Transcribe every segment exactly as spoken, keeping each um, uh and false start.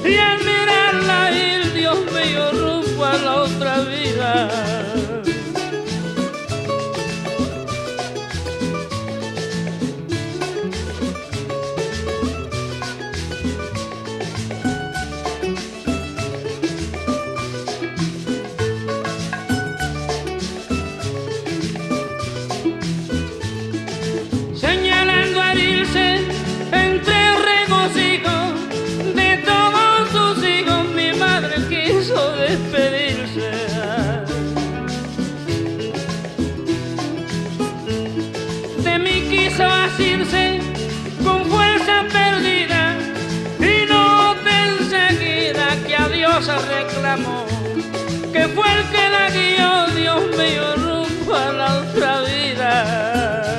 y al mirarla ir, Dios mío, rumbo a la otra vida. Señalando a irse entre regocijo de todos sus hijos, mi madre quiso despedirse. De mí quiso asirse con fuerza perdida y noté enseguida que a Dios reclamó, que fue el que la guió, Dios mío, rumbo a la otra vida.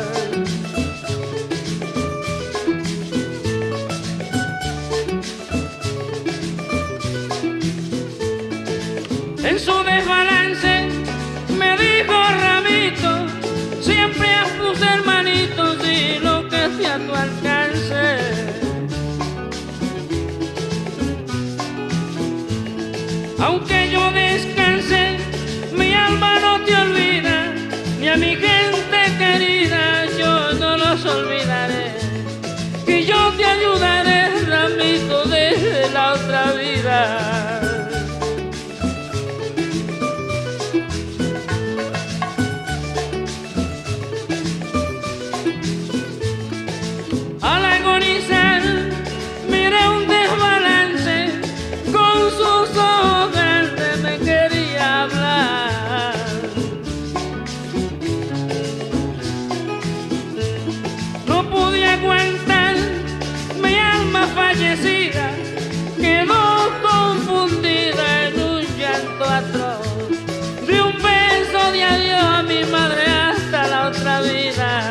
En su desbalance me dijo Ramito, siempre a tus hermanitos y lo que esté a tu alcance. Aunque yo descanse, mi alma no te olvida, ni a mi gente querida yo no los olvidaré. Y yo te ayudaré, Ramito, desde la otra vida. Al agonizar miré un desbalance, con sus ojos grandes me quería hablar. No pude aguantar, mi alma fallecida quedó confundida en un llanto atroz. Di un beso de adiós a mi madre hasta la otra vida.